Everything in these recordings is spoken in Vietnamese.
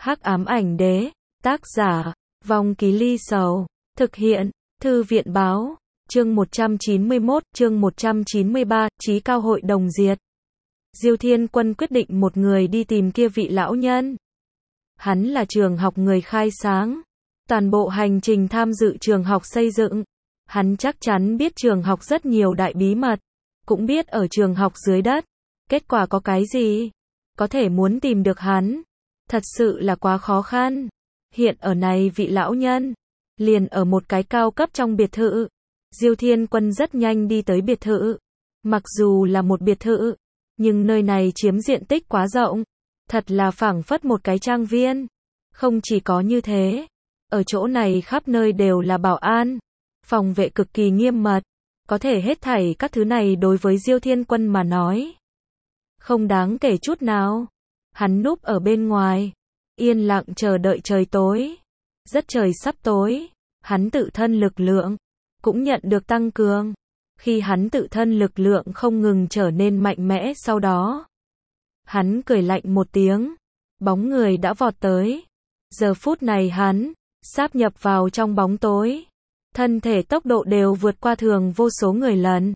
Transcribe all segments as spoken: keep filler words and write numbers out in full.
Hắc ám ảnh đế, tác giả, Vong Ký Ly Sầu, thực hiện, Thư viện báo, chương một trăm chín mươi mốt, chương một trăm chín mươi ba, Chí cao hội đồng diệt. Diêu Thiên Quân quyết định một người đi tìm kia vị lão nhân. Hắn là trường học người khai sáng, toàn bộ hành trình tham dự trường học xây dựng. Hắn chắc chắn biết trường học rất nhiều đại bí mật, cũng biết ở trường học dưới đất, kết quả có cái gì. Có thể muốn tìm được hắn, thật sự là quá khó khăn. Hiện ở này vị lão nhân, liền ở một cái cao cấp trong biệt thự. Diêu Thiên Quân rất nhanh đi tới biệt thự. Mặc dù là một biệt thự, nhưng nơi này chiếm diện tích quá rộng, thật là phảng phất một cái trang viên. Không chỉ có như thế, ở chỗ này khắp nơi đều là bảo an, phòng vệ cực kỳ nghiêm mật, có thể hết thảy các thứ này đối với Diêu Thiên Quân mà nói không đáng kể chút nào. Hắn núp ở bên ngoài, yên lặng chờ đợi trời tối. Rất trời sắp tối, hắn tự thân lực lượng cũng nhận được tăng cường. Khi hắn tự thân lực lượng không ngừng trở nên mạnh mẽ, sau đó hắn cười lạnh một tiếng, bóng người đã vọt tới. Giờ phút này hắn sáp nhập vào trong bóng tối, thân thể tốc độ đều vượt qua thường vô số người lần.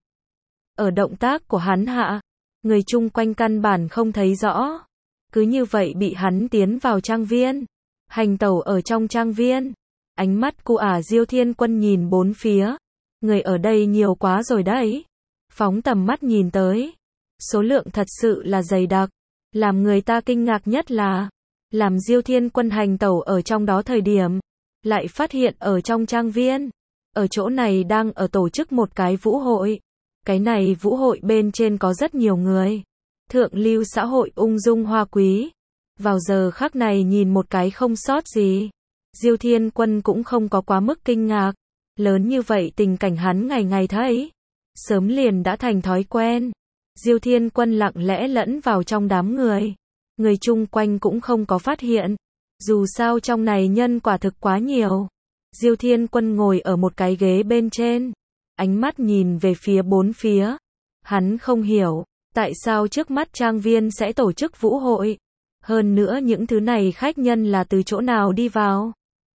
Ở động tác của hắn hạ, người chung quanh căn bản không thấy rõ. Cứ như vậy bị hắn tiến vào trang viên, hành tẩu ở trong trang viên. Ánh mắt của ả Diêu Thiên Quân nhìn bốn phía, người ở đây nhiều quá rồi đấy. Phóng tầm mắt nhìn tới, số lượng thật sự là dày đặc. Làm người ta kinh ngạc nhất là, làm Diêu Thiên Quân hành tẩu ở trong đó thời điểm, lại phát hiện ở trong trang viên, ở chỗ này đang ở tổ chức một cái vũ hội. Cái này vũ hội bên trên có rất nhiều người, thượng lưu xã hội ung dung hoa quý. Vào giờ khắc này nhìn một cái không sót gì. Diêu Thiên Quân cũng không có quá mức kinh ngạc. Lớn như vậy tình cảnh hắn ngày ngày thấy, sớm liền đã thành thói quen. Diêu Thiên Quân lặng lẽ lẫn vào trong đám người. Người chung quanh cũng không có phát hiện. Dù sao trong này nhân quả thực quá nhiều. Diêu Thiên Quân ngồi ở một cái ghế bên trên, ánh mắt nhìn về phía bốn phía. Hắn không hiểu, tại sao trước mắt trang viên sẽ tổ chức vũ hội. Hơn nữa những thứ này khách nhân là từ chỗ nào đi vào.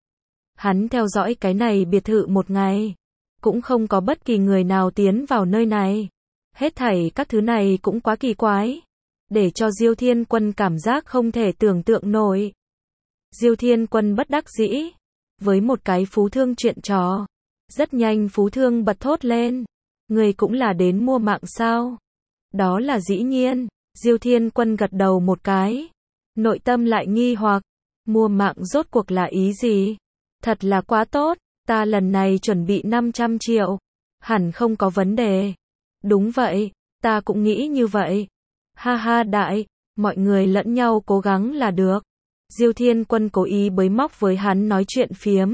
Hắn theo dõi cái này biệt thự một ngày, cũng không có bất kỳ người nào tiến vào nơi này. Hết thảy các thứ này cũng quá kỳ quái, để cho Diêu Thiên Quân cảm giác không thể tưởng tượng nổi. Diêu Thiên Quân bất đắc dĩ, với một cái phú thương chuyện trò. Rất nhanh phú thương bật thốt lên, người cũng là đến mua mạng sao? Đó là dĩ nhiên. Diêu Thiên Quân gật đầu một cái, nội tâm lại nghi hoặc, mua mạng rốt cuộc là ý gì? Thật là quá tốt, ta lần này chuẩn bị năm trăm triệu, hẳn không có vấn đề. Đúng vậy, ta cũng nghĩ như vậy. Ha ha đại, mọi người lẫn nhau cố gắng là được. Diêu Thiên Quân cố ý bới móc với hắn nói chuyện phiếm.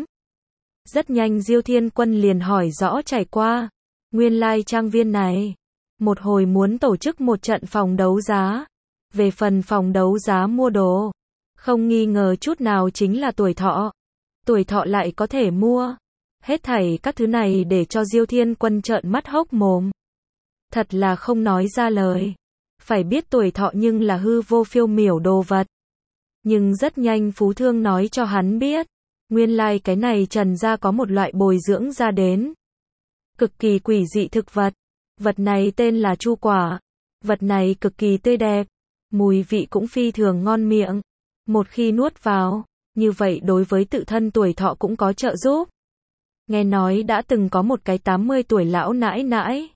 Rất nhanh Diêu Thiên Quân liền hỏi rõ trải qua. Nguyên lai trang viên này, một hồi muốn tổ chức một trận phòng đấu giá. Về phần phòng đấu giá mua đồ, không nghi ngờ chút nào chính là tuổi thọ. Tuổi thọ lại có thể mua. Hết thảy các thứ này để cho Diêu Thiên Quân trợn mắt hốc mồm. Thật là không nói ra lời. Phải biết tuổi thọ nhưng là hư vô phiêu miểu đồ vật. Nhưng rất nhanh phú thương nói cho hắn biết, nguyên lai cái này Trần gia có một loại bồi dưỡng ra đến. Cực kỳ quỷ dị thực vật. Vật này tên là chu quả. Vật này cực kỳ tươi đẹp. Mùi vị cũng phi thường ngon miệng. Một khi nuốt vào, như vậy đối với tự thân tuổi thọ cũng có trợ giúp. Nghe nói đã từng có một cái tám mươi tuổi lão nãi nãi.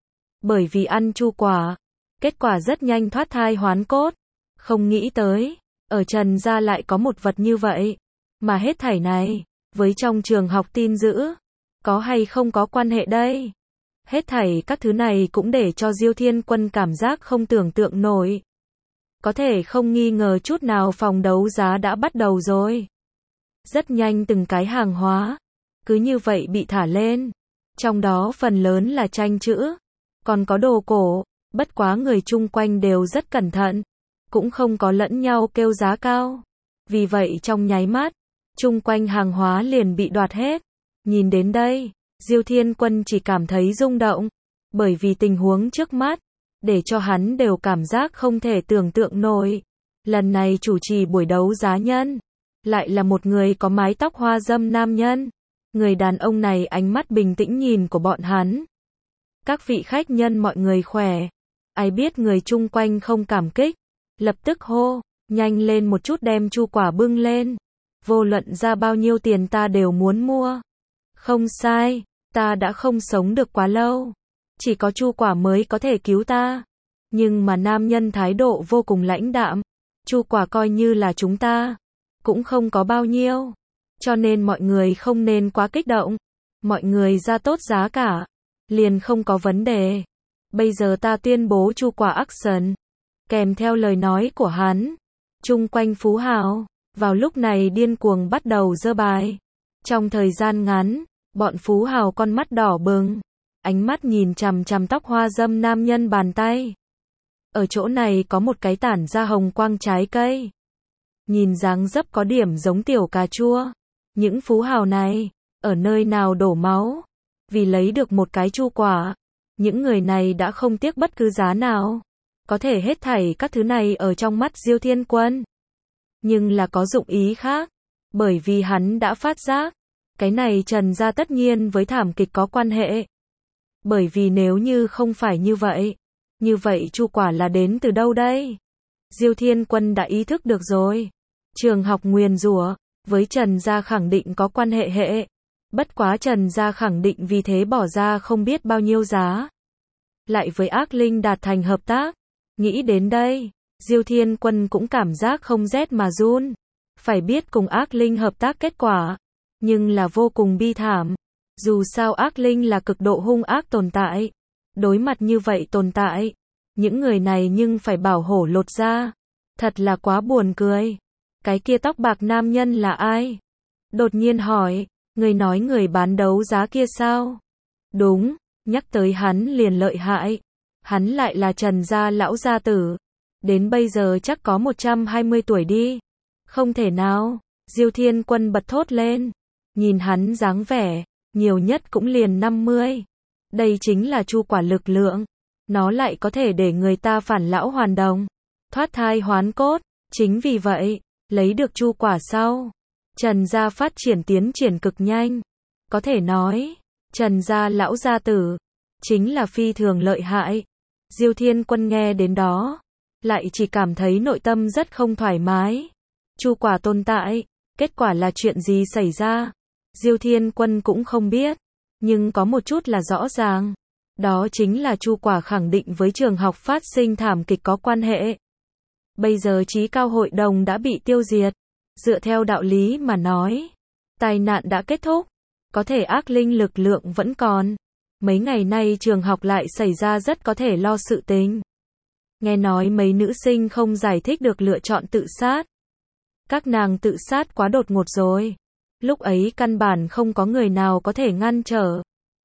Bởi vì ăn chu quả, kết quả rất nhanh thoát thai hoán cốt. Không nghĩ tới, ở Trần gia lại có một vật như vậy. Mà hết thảy này, với trong trường học tin dữ, có hay không có quan hệ đây? Hết thảy các thứ này cũng để cho Diêu Thiên Quân cảm giác không tưởng tượng nổi. Có thể không nghi ngờ chút nào phòng đấu giá đã bắt đầu rồi. Rất nhanh từng cái hàng hóa, cứ như vậy bị thả lên. Trong đó phần lớn là tranh chữ, còn có đồ cổ. Bất quá người chung quanh đều rất cẩn thận, cũng không có lẫn nhau kêu giá cao. Vì vậy trong nháy mắt, chung quanh hàng hóa liền bị đoạt hết. Nhìn đến đây, Diêu Thiên Quân chỉ cảm thấy rung động, bởi vì tình huống trước mắt, để cho hắn đều cảm giác không thể tưởng tượng nổi. Lần này chủ trì buổi đấu giá nhân, lại là một người có mái tóc hoa râm nam nhân. Người đàn ông này ánh mắt bình tĩnh nhìn của bọn hắn. Các vị khách nhân mọi người khỏe. Ai biết người chung quanh không cảm kích, lập tức hô, nhanh lên một chút đem chu quả bưng lên. Vô luận ra bao nhiêu tiền ta đều muốn mua. Không sai, ta đã không sống được quá lâu. Chỉ có chu quả mới có thể cứu ta. Nhưng mà nam nhân thái độ vô cùng lãnh đạm. Chu quả coi như là chúng ta, cũng không có bao nhiêu. Cho nên mọi người không nên quá kích động. Mọi người ra tốt giá cả, liền không có vấn đề. Bây giờ ta tuyên bố chu quả action. Kèm theo lời nói của hắn, chung quanh phú hào, vào lúc này điên cuồng bắt đầu giơ bài. Trong thời gian ngắn, bọn phú hào con mắt đỏ bừng, ánh mắt nhìn chằm chằm tóc hoa râm nam nhân bàn tay. Ở chỗ này có một cái tản ra hồng quang trái cây. Nhìn dáng dấp có điểm giống tiểu cà chua. Những phú hào này, ở nơi nào đổ máu, vì lấy được một cái chu quả. Những người này đã không tiếc bất cứ giá nào. Có thể hết thảy các thứ này ở trong mắt Diêu Thiên Quân. Nhưng là có dụng ý khác. Bởi vì hắn đã phát giác. Cái này Trần gia tất nhiên với thảm kịch có quan hệ. Bởi vì nếu như không phải như vậy. Như vậy chu quả là đến từ đâu đây? Diêu Thiên Quân đã ý thức được rồi. Trường học nguyền rủa với Trần gia khẳng định có quan hệ hệ. Bất quá Trần gia khẳng định vì thế bỏ ra không biết bao nhiêu giá. Lại với ác linh đạt thành hợp tác. Nghĩ đến đây, Diêu Thiên Quân cũng cảm giác không rét mà run. Phải biết cùng ác linh hợp tác kết quả, nhưng là vô cùng bi thảm. Dù sao ác linh là cực độ hung ác tồn tại. Đối mặt như vậy tồn tại, những người này nhưng phải bảo hổ lột da. Thật là quá buồn cười. Cái kia tóc bạc nam nhân là ai? Đột nhiên hỏi, người nói người bán đấu giá kia sao? Đúng, nhắc tới hắn liền lợi hại. Hắn lại là Trần gia lão gia tử. Đến bây giờ chắc có một trăm hai mươi tuổi đi. Không thể nào, Diêu Thiên Quân bật thốt lên. Nhìn hắn dáng vẻ, nhiều nhất cũng liền năm mươi. Đây chính là chu quả lực lượng. Nó lại có thể để người ta phản lão hoàn đồng, thoát thai hoán cốt. Chính vì vậy, lấy được chu quả sau, Trần gia phát triển tiến triển cực nhanh. Có thể nói, Trần gia lão gia tử chính là phi thường lợi hại. Diêu Thiên Quân nghe đến đó, lại chỉ cảm thấy nội tâm rất không thoải mái. Chu quả tồn tại, kết quả là chuyện gì xảy ra? Diêu Thiên Quân cũng không biết, nhưng có một chút là rõ ràng. Đó chính là chu quả khẳng định với trường học phát sinh thảm kịch có quan hệ. Bây giờ Chí Cao hội đồng đã bị tiêu diệt. Dựa theo đạo lý mà nói, tai nạn đã kết thúc. Có thể ác linh lực lượng vẫn còn. Mấy ngày nay trường học lại xảy ra rất có thể lo sự tình. Nghe nói mấy nữ sinh không giải thích được lựa chọn tự sát. Các nàng tự sát quá đột ngột rồi. Lúc ấy căn bản không có người nào có thể ngăn trở.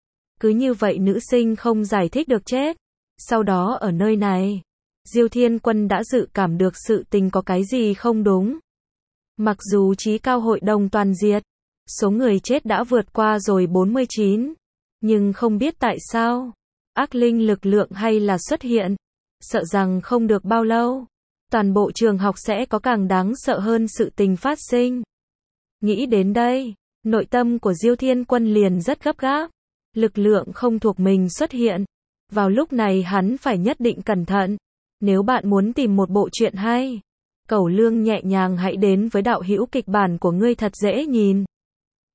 Cứ như vậy nữ sinh không giải thích được chết. Sau đó ở nơi này, Diêu Thiên Quân đã dự cảm được sự tình có cái gì không đúng. Mặc dù Chí Cao hội đồng toàn diệt, số người chết đã vượt qua rồi bốn mươi chín. Nhưng không biết tại sao, ác linh lực lượng hay là xuất hiện. Sợ rằng không được bao lâu, toàn bộ trường học sẽ có càng đáng sợ hơn sự tình phát sinh. Nghĩ đến đây, nội tâm của Diêu Thiên Quân liền rất gấp gáp. Lực lượng không thuộc mình xuất hiện. Vào lúc này hắn phải nhất định cẩn thận. Nếu bạn muốn tìm một bộ truyện hay, Cẩu Lương nhẹ nhàng hãy đến với đạo hữu kịch bản của ngươi thật dễ nhìn.